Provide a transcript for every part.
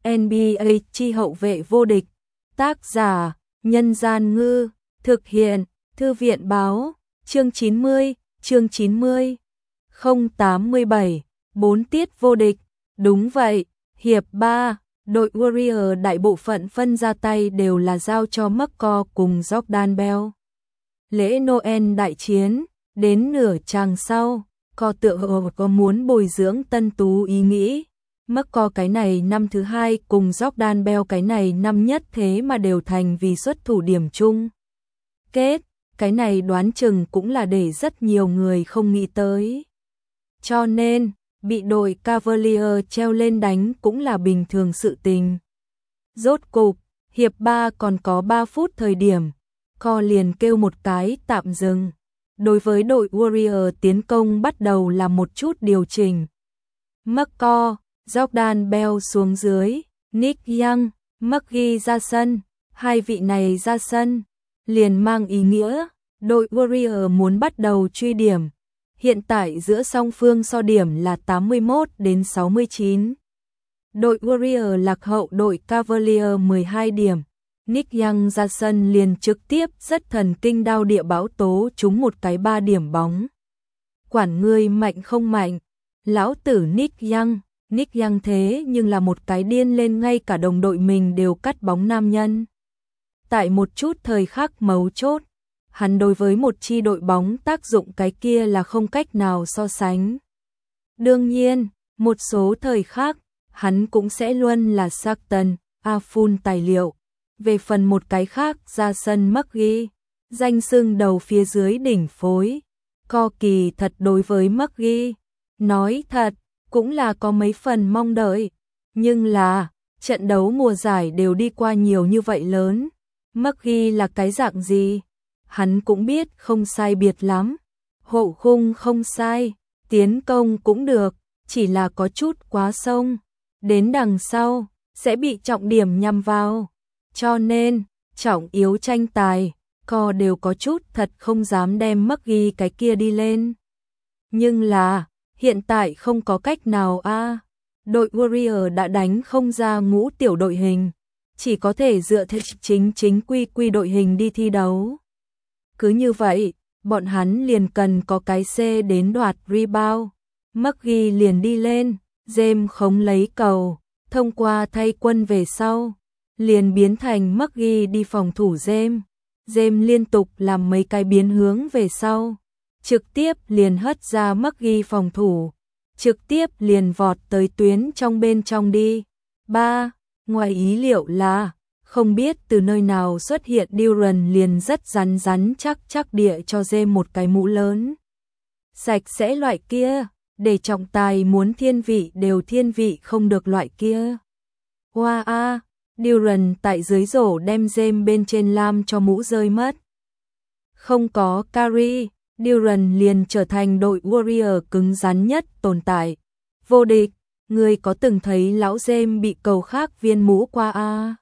NBA chi hậu vệ vô địch. Tác giả: Nhân Gian Ngư. Thực hiện: Thư viện Báo. Chương 90. 087. 4 tiết vô địch. Đúng vậy, hiệp 3, đội Warrior đại bộ phận phân ra tay đều là giao cho McCaw cùng Jordan Bell. Lễ Noel đại chiến, đến nửa chàng sau, co tựa hồ có muốn bồi dưỡng tân tú ý nghĩ. McCaw cái này năm thứ 2 cùng Jordan Bell cái này năm nhất thế mà đều thành vì xuất thủ điểm chung. Kết, cái này đoán chừng cũng là để rất nhiều người không nghĩ tới. Cho nên, bị đội Cavalier treo lên đánh cũng là bình thường sự tình. Rốt cục, hiệp 3 còn có 3 phút thời điểm, Co liền kêu một cái tạm dừng. Đối với đội Warrior tiến công bắt đầu là một chút điều chỉnh. McCaw, Jordan Bell xuống dưới, Nick Young, McGee ra sân, hai vị này ra sân, liền mang ý nghĩa, đội Warrior muốn bắt đầu truy điểm. Hiện tại giữa song phương so điểm là 81-69. Đội Warrior lạc hậu đội Cavalier 12 điểm. Nick Young ra sân liền trực tiếp rất thần kinh đao địa báo tố trúng một cái 3 điểm bóng. Quản ngươi mạnh không mạnh, lão tử Nick Young thế nhưng là một cái điên lên ngay cả đồng đội mình đều cắt bóng nam nhân. Tại một chút thời khắc mấu chốt, hắn đối với một chi đội bóng tác dụng cái kia là không cách nào so sánh. Đương nhiên, một số thời khắc, hắn cũng sẽ luôn là Stockton, full tài liệu. Về phần một cái khác ra sân McGee, danh xưng đầu phía dưới đỉnh phối. Co kỳ thật đối với McGee, nói thật, cũng là có mấy phần mong đợi. Nhưng là, trận đấu mùa giải đều đi qua nhiều như vậy lớn. McGee là cái dạng gì? Hắn cũng biết không sai biệt lắm. Hộ khung không sai, tiến công cũng được, chỉ là có chút quá sông. Đến đằng sau, sẽ bị trọng điểm nhằm vào. Cho nên, trọng yếu tranh tài, Co đều có chút thật không dám đem McGee cái kia đi lên. Nhưng là, hiện tại không có cách nào đội Warrior đã đánh không ra ngũ tiểu đội hình, chỉ có thể dựa theo chính quy đội hình đi thi đấu. Cứ như vậy, bọn hắn liền cần có cái C đến đoạt rebound. McGee liền đi lên, James khống lấy cầu, thông qua thay quân về sau, liền biến thành McGee đi phòng thủ James. James liên tục làm mấy cái biến hướng về sau, trực tiếp liền hất ra McGee phòng thủ, trực tiếp liền vọt tới tuyến trong bên trong đi. 3. Ngoài ý liệu là, không biết từ nơi nào xuất hiện Duran liền rất rắn chắc địa cho James một cái mũ lớn. Sạch sẽ loại kia, để trọng tài muốn thiên vị đều thiên vị không được loại kia. Wow Duran tại dưới rổ đem James bên trên lam cho mũ rơi mất. Không có Curry, Duran liền trở thành đội Warrior cứng rắn nhất tồn tại. Vô địch, người có từng thấy lão James bị cầu khác viên mũ qua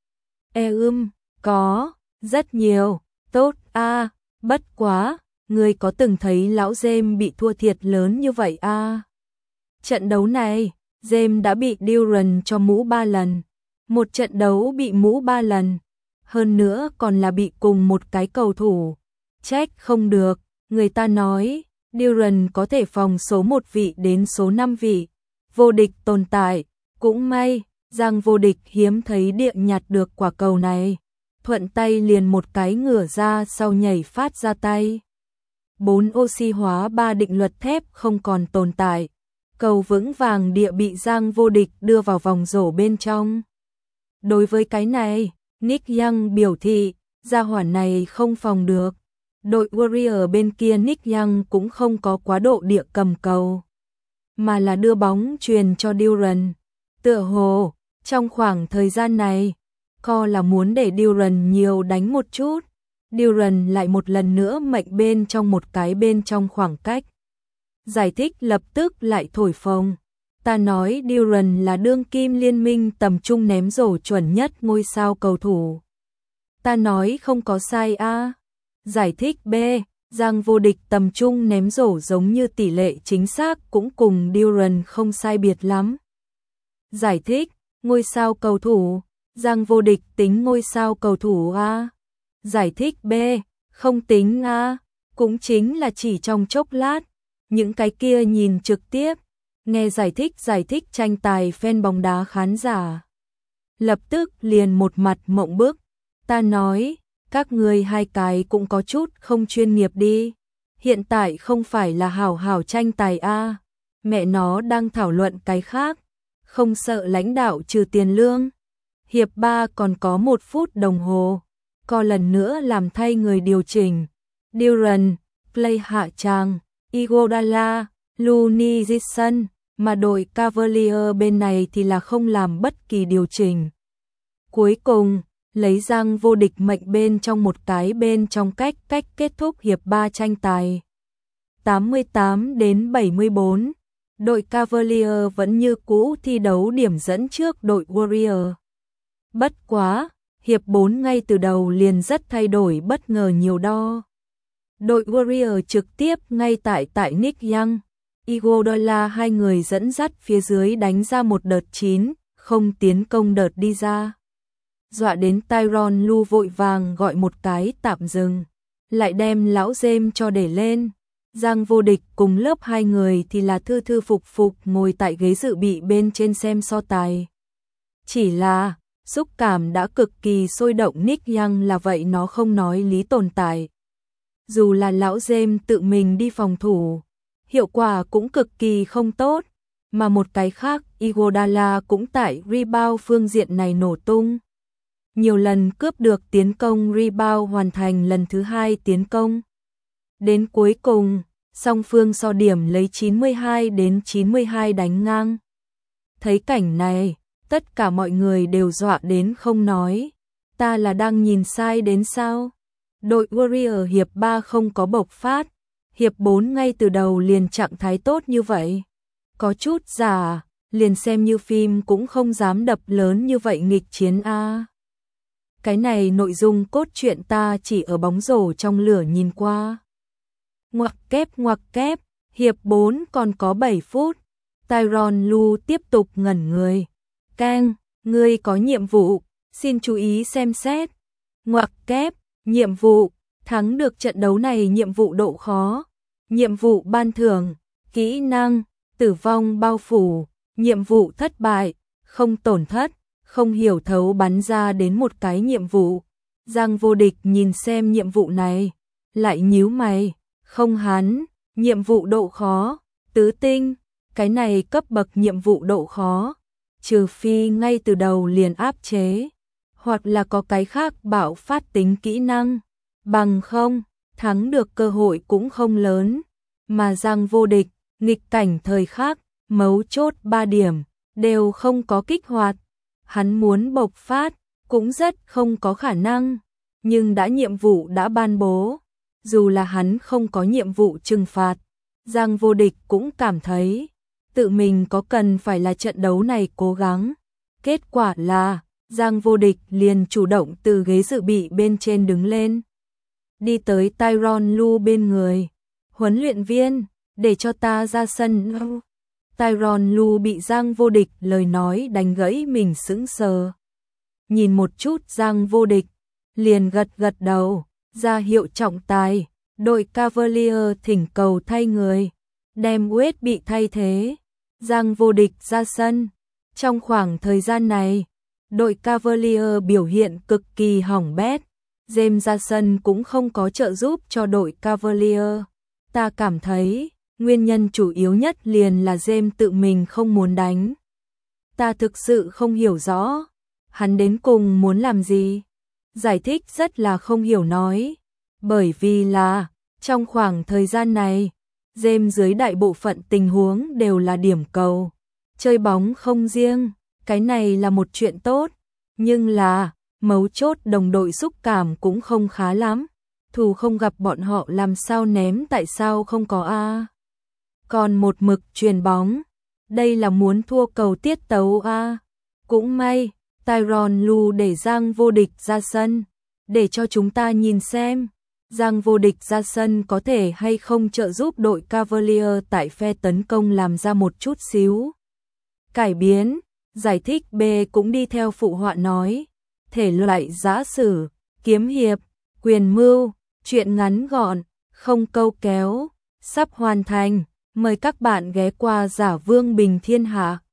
có, rất nhiều, tốt bất quá, người có từng thấy lão James bị thua thiệt lớn như vậy Trận đấu này, James đã bị Duran cho mũ 3 lần. Một trận đấu bị mũ 3 lần, hơn nữa còn là bị cùng một cái cầu thủ. Trách không được, người ta nói, Duran có thể phòng số 1 vị đến số 5 vị. Vô địch tồn tại, cũng may, rằng vô địch hiếm thấy địa nhặt được quả cầu này. Thuận tay liền một cái ngửa ra sau nhảy phát ra tay. 4 oxy hóa 3 định luật thép không còn tồn tại. Cầu vững vàng địa bị Giang vô địch đưa vào vòng rổ bên trong. Đối với cái này, Nick Young biểu thị, gia hỏa này không phòng được. Đội Warrior bên kia Nick Young cũng không có quá độ địa cầm cầu, mà là đưa bóng truyền cho Duran. Tựa hồ, trong khoảng thời gian này, Co là muốn để Duran nhiều đánh một chút. Duran lại một lần nữa mệnh bên trong một cái bên trong khoảng cách. Giải thích lập tức lại thổi phồng. Ta nói Duran là đương kim liên minh tầm trung ném rổ chuẩn nhất ngôi sao cầu thủ. Ta nói không có sai Giải thích B, Giang vô địch tầm trung ném rổ giống như tỷ lệ chính xác cũng cùng Duran không sai biệt lắm. Giải thích, Ngôi sao cầu thủ, Giang Vô Địch tính ngôi sao cầu thủ A. Giải thích B, không tính A, cũng chính là chỉ trong chốc lát, những cái kia nhìn trực tiếp, nghe giải thích tranh tài fan bóng đá khán giả. Lập tức liền một mặt mộng bức, ta nói, các ngươi hai cái cũng có chút không chuyên nghiệp đi, hiện tại không phải là hảo hảo tranh tài A, mẹ nó đang thảo luận cái khác, không sợ lãnh đạo trừ tiền lương. Hiệp 3 còn có 1 phút đồng hồ, có lần nữa làm thay người điều chỉnh. Duran, Play hạ tràng, Iguodala, Looney Jackson, mà đội Cavalier bên này thì là không làm bất kỳ điều chỉnh. Cuối cùng, lấy Giang Vô Địch mệnh bên trong một cái bên trong cách kết thúc hiệp 3 tranh tài. 88-74, đội Cavalier vẫn như cũ thi đấu điểm dẫn trước đội Warrior. Bất quá, hiệp 4 ngay từ đầu liền rất thay đổi bất ngờ nhiều đo. Đội Warrior trực tiếp ngay tại Nick Young, Iguodala hai người dẫn dắt phía dưới đánh ra một đợt 9, không tiến công đợt đi ra. Dọa đến Tyronn Lue vội vàng gọi một cái tạm dừng, lại đem lão James cho để lên. Giang Vô Địch cùng lớp hai người thì là thư phục ngồi tại ghế dự bị bên trên xem so tài. Chỉ là xúc cảm đã cực kỳ sôi động, Nick Young là vậy nó không nói lý tồn tại. Dù là lão James tự mình đi phòng thủ, hiệu quả cũng cực kỳ không tốt, mà một cái khác Iguodala cũng tại rebound phương diện này nổ tung. Nhiều lần cướp được tiến công rebound, hoàn thành lần thứ 2 tiến công. Đến cuối cùng, song phương so điểm lấy 92-92 đánh ngang. Thấy cảnh này, tất cả mọi người đều dọa đến không nói. Ta là đang nhìn sai đến sao? Đội Warrior hiệp 3 không có bộc phát, hiệp 4 ngay từ đầu liền trạng thái tốt như vậy. Có chút giả, liền xem như phim cũng không dám đập lớn như vậy nghịch chiến A. Cái này nội dung cốt truyện ta chỉ ở bóng rổ trong lửa nhìn qua. Ngoặc kép, hiệp 4 còn có 7 phút. Tyronn Lue tiếp tục ngẩn người. Kang, ngươi có nhiệm vụ, xin chú ý xem xét. Ngoặc kép, nhiệm vụ, thắng được trận đấu này, nhiệm vụ độ khó. Nhiệm vụ ban thưởng, kỹ năng, tử vong bao phủ. Nhiệm vụ thất bại, không tổn thất, không hiểu thấu bắn ra đến một cái nhiệm vụ. Giang Vô Địch nhìn xem nhiệm vụ này, lại nhíu mày, không hắn, nhiệm vụ độ khó, tứ tinh, cái này cấp bậc nhiệm vụ độ khó, trừ phi ngay từ đầu liền áp chế, hoặc là có cái khác bạo phát tính kỹ năng, bằng không, thắng được cơ hội cũng không lớn, mà Giang Vô Địch, nghịch cảnh thời khắc, mấu chốt 3 điểm, đều không có kích hoạt. Hắn muốn bộc phát, cũng rất không có khả năng, nhưng nhiệm vụ đã ban bố, dù là hắn không có nhiệm vụ trừng phạt, Giang Vô Địch cũng cảm thấy, tự mình có cần phải là trận đấu này cố gắng. Kết quả là, Giang Vô Địch liền chủ động từ ghế dự bị bên trên đứng lên, đi tới Tyronn Lue bên người, huấn luyện viên, để cho ta ra sân. Tyronn Lue bị Giang Vô Địch lời nói đánh gãy, mình sững sờ. Nhìn một chút Giang Vô Địch, liền gật đầu, ra hiệu trọng tài, đội Cavalier thỉnh cầu thay người, đem Wade bị thay thế. Giang Vô Địch ra sân. Trong khoảng thời gian này, đội Cavalier biểu hiện cực kỳ hỏng bét. James ra sân cũng không có trợ giúp cho đội Cavalier. Ta cảm thấy nguyên nhân chủ yếu nhất liền là James tự mình không muốn đánh. Ta thực sự không hiểu rõ, hắn đến cùng muốn làm gì. Giải thích rất là không hiểu nói, bởi vì là, trong khoảng thời gian này, James dưới đại bộ phận tình huống đều là điểm cầu. Chơi bóng không riêng, cái này là một chuyện tốt, nhưng là, mấu chốt đồng đội xúc cảm cũng không khá lắm. Thù không gặp bọn họ làm sao ném, tại sao không có A. Còn một mực truyền bóng, đây là muốn thua cầu tiết tấu A. Cũng may, Tyronn Lue để Giang Vô Địch ra sân, để cho chúng ta nhìn xem, Giang Vô Địch ra sân có thể hay không trợ giúp đội Cavalier tại phe tấn công làm ra một chút xíu cải biến. Giải thích B cũng đi theo phụ họa nói. Thể loại giã sử, kiếm hiệp, quyền mưu, truyện ngắn gọn, không câu kéo, sắp hoàn thành. Mời các bạn ghé qua Giả Vương Bình Thiên Hạ.